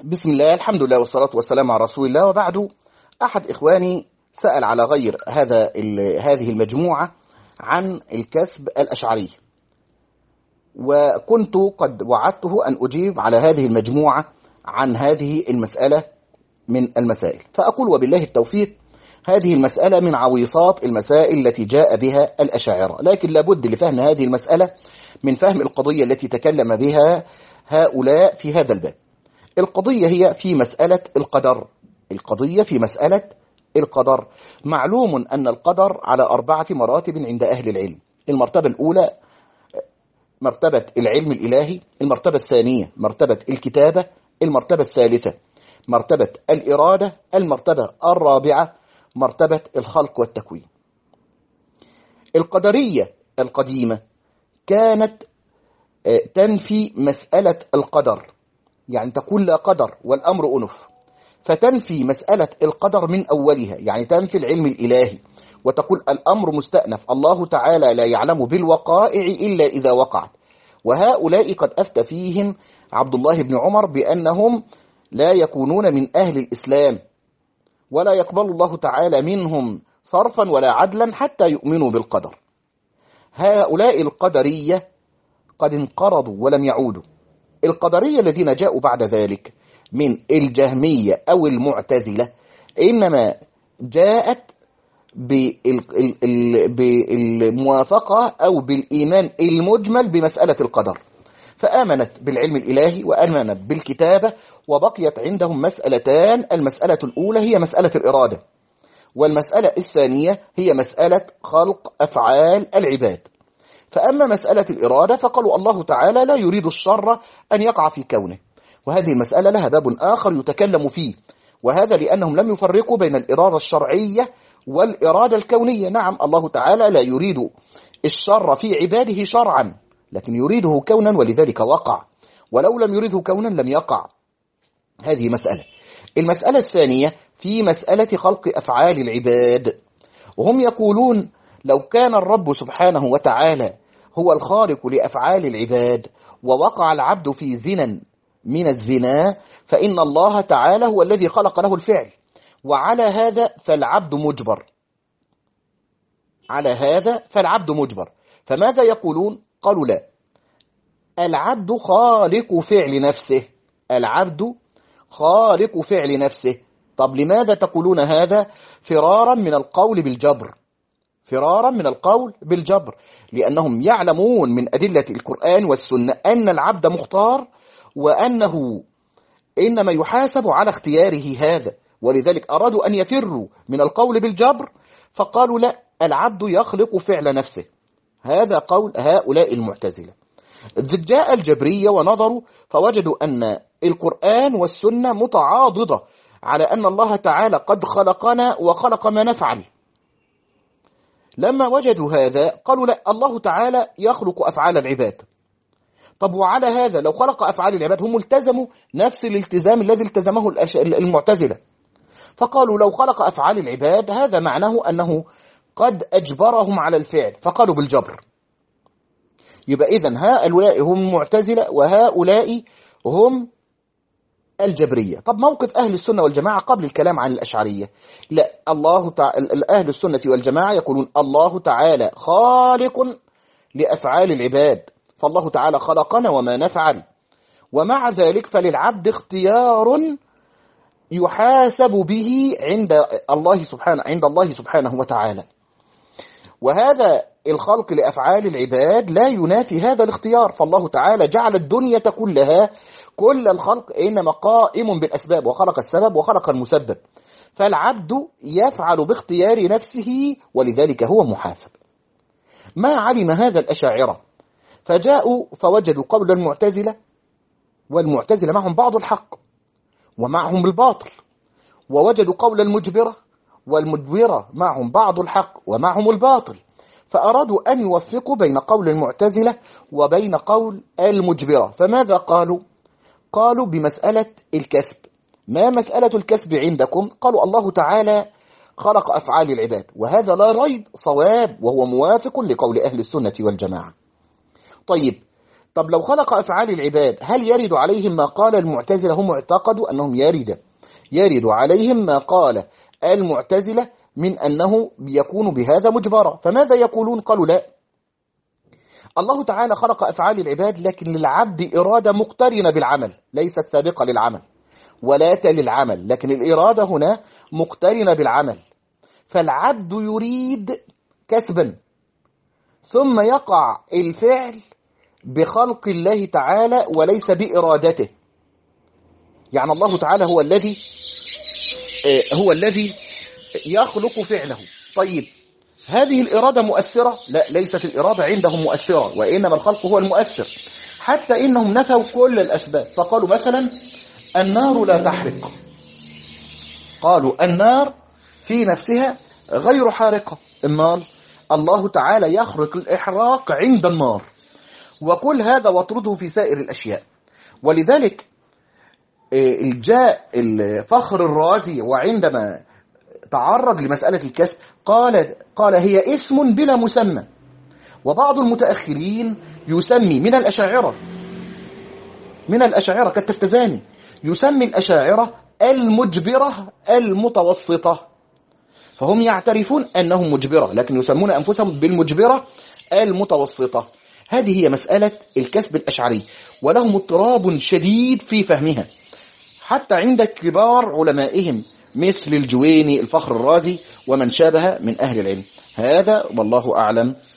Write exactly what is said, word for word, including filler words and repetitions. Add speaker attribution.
Speaker 1: بسم الله، الحمد لله والصلاة والسلام على رسول الله، وبعد. أحد إخواني سأل على غير هذا هذه المجموعة عن الكسب الأشعري، وكنت قد وعدته أن أجيب على هذه المجموعة عن هذه المسألة من المسائل. فأقول وبالله التوفيق، هذه المسألة من عويصات المسائل التي جاء بها الأشاعرة، لكن لابد لفهم هذه المسألة من فهم القضية التي تكلم بها هؤلاء في هذا الباب. القضية هي في مسألة القدر. القضية في مسألة القدر. معلوم أن القدر على أربعة مراتب عند أهل العلم. المرتبة الأولى مرتبة العلم الإلهي، المرتبة الثانية مرتبة الكتابة، المرتبة الثالثة مرتبة الإرادة، المرتبة الرابعة مرتبة الخلق والتكوين. القدرية القديمة كانت تنفي مسألة القدر، يعني تقول لا قدر والأمر أنف، فتنفي مسألة القدر من أولها، يعني تنفي العلم الإلهي وتقول الأمر مستأنف، الله تعالى لا يعلم بالوقائع إلا إذا وقعت. وهؤلاء قد أفتى فيهم عبد الله بن عمر بأنهم لا يكونون من أهل الإسلام، ولا يقبل الله تعالى منهم صرفا ولا عدلا حتى يؤمنوا بالقدر. هؤلاء القدرية قد انقرضوا ولم يعودوا. القدرية الذين جاءوا بعد ذلك من الجهمية أو المعتزلة إنما جاءت بالموافقة أو بالإيمان المجمل بمسألة القدر، فآمنت بالعلم الإلهي وآمنت بالكتابة، وبقيت عندهم مسألتان. المسألة الأولى هي مسألة الإرادة، والمسألة الثانية هي مسألة خلق أفعال العباد. فأما مسألة الإرادة فقالوا الله تعالى لا يريد الشر أن يقع في كونه، وهذه المسألة لها باب آخر يتكلم فيه، وهذا لأنهم لم يفرقوا بين الإرادة الشرعية والإرادة الكونية. نعم، الله تعالى لا يريد الشر في عباده شرعا، لكن يريده كونا ولذلك وقع، ولو لم يريده كونا لم يقع. هذه مسألة. المسألة الثانية في مسألة خلق أفعال العباد، وهم يقولون لو كان الرب سبحانه وتعالى هو الخالق لأفعال العباد ووقع العبد في زنا من الزنا فإن الله تعالى هو الذي خلق له الفعل، وعلى هذا فالعبد مجبر. على هذا فالعبد مجبر. فماذا يقولون؟ قالوا لا، العبد خالق فعل نفسه. العبد خالق فعل نفسه. طب لماذا تقولون هذا؟ فرارا من القول بالجبر. فرارا من القول بالجبر، لأنهم يعلمون من أدلة القرآن والسنة أن العبد مختار، وأنه إنما يحاسب على اختياره هذا، ولذلك أرادوا أن يفروا من القول بالجبر، فقالوا لا، العبد يخلق فعل نفسه. هذا قول هؤلاء المعتزلة. جاء الجبرية ونظروا فوجدوا أن القرآن والسنة متعاضدة على أن الله تعالى قد خلقنا وخلق ما نفعل. لما وجدوا هذا قالوا لا، الله تعالى يخلق أفعال العباد. طب وعلى هذا لو خلق أفعال العباد هم التزموا نفس الالتزام الذي التزمه المعتزلة، فقالوا لو خلق أفعال العباد هذا معناه أنه قد أجبرهم على الفعل، فقالوا بالجبر. يبقى إذن هؤلاء هم معتزلة وهؤلاء هم الجبرية. طب موقف أهل السنة والجماعة قبل الكلام عن الأشعرية؟ لا، الله تعالى أهل السنة والجماعة يقولون الله تعالى خالق لأفعال العباد، فالله تعالى خلقنا وما نفعل، ومع ذلك فللعبد اختيار يحاسب به عند الله سبحانه عند الله سبحانه وتعالى. وهذا الخلق لأفعال العباد لا ينافي هذا الاختيار، فالله تعالى جعل الدنيا كلها كل الخلق إنما قائم بالأسباب، وخلق السبب وخلق المسبب، فالعبد يفعل باختيار نفسه ولذلك هو محاسب. ما علم هذا الأشاعرة، فجاءوا فوجدوا قول المعتزلة، والمعتزلة معهم بعض الحق ومعهم الباطل، ووجدوا قول المجبرة، والمجبرة معهم بعض الحق ومعهم الباطل، فأرادوا أن يوفقوا بين قول المعتزلة وبين قول المجبرة. فماذا قالوا؟ قالوا بمسألة الكسب. ما مسألة الكسب عندكم؟ قالوا الله تعالى خلق أفعال العباد، وهذا لا ريب صواب، وهو موافق لقول أهل السنة والجماعة. طيب طب لو خلق أفعال العباد هل يرد عليهم ما قال المعتزلة؟ هم اعتقدوا أنهم يرد يرد عليهم ما قال المعتزلة من أنه يكون بهذا مجبرا. فماذا يقولون؟ قالوا لا، الله تعالى خلق أفعال العباد لكن للعبد إرادة مقترنة بالعمل، ليست سابقة للعمل ولا تلي العمل، لكن الإرادة هنا مقترنة بالعمل. فالعبد يريد كسبا ثم يقع الفعل بخلق الله تعالى وليس بإرادته. يعني الله تعالى هو الذي هو الذي يخلق فعله. طيب هذه الإرادة مؤثرة؟ لا، ليست الإرادة عندهم مؤثرة، وإنما الخلق هو المؤثر. حتى إنهم نفوا كل الأسباب، فقالوا مثلا النار لا تحرق، قالوا النار في نفسها غير حارقة، النار الله تعالى يخرق الإحراق عند النار، وكل هذا واطرده في سائر الأشياء. ولذلك جاء الفخر الرازي وعندما تعرض لمسألة الكسب قال قال هي اسم بلا مسمى. وبعض المتأخرين يسمي من الأشاعرة من الأشاعرة كالتفتزاني يسمي الأشاعرة المجبرة المتوسطة، فهم يعترفون أنهم مجبرة لكن يسمون أنفسهم بالمجبرة المتوسطة. هذه هي مسألة الكسب الأشعري، ولهم اضطراب شديد في فهمها حتى عند كبار علمائهم مثل الجويني، الفخر الرازي، ومن شابه من أهل العلم. هذا والله أعلم.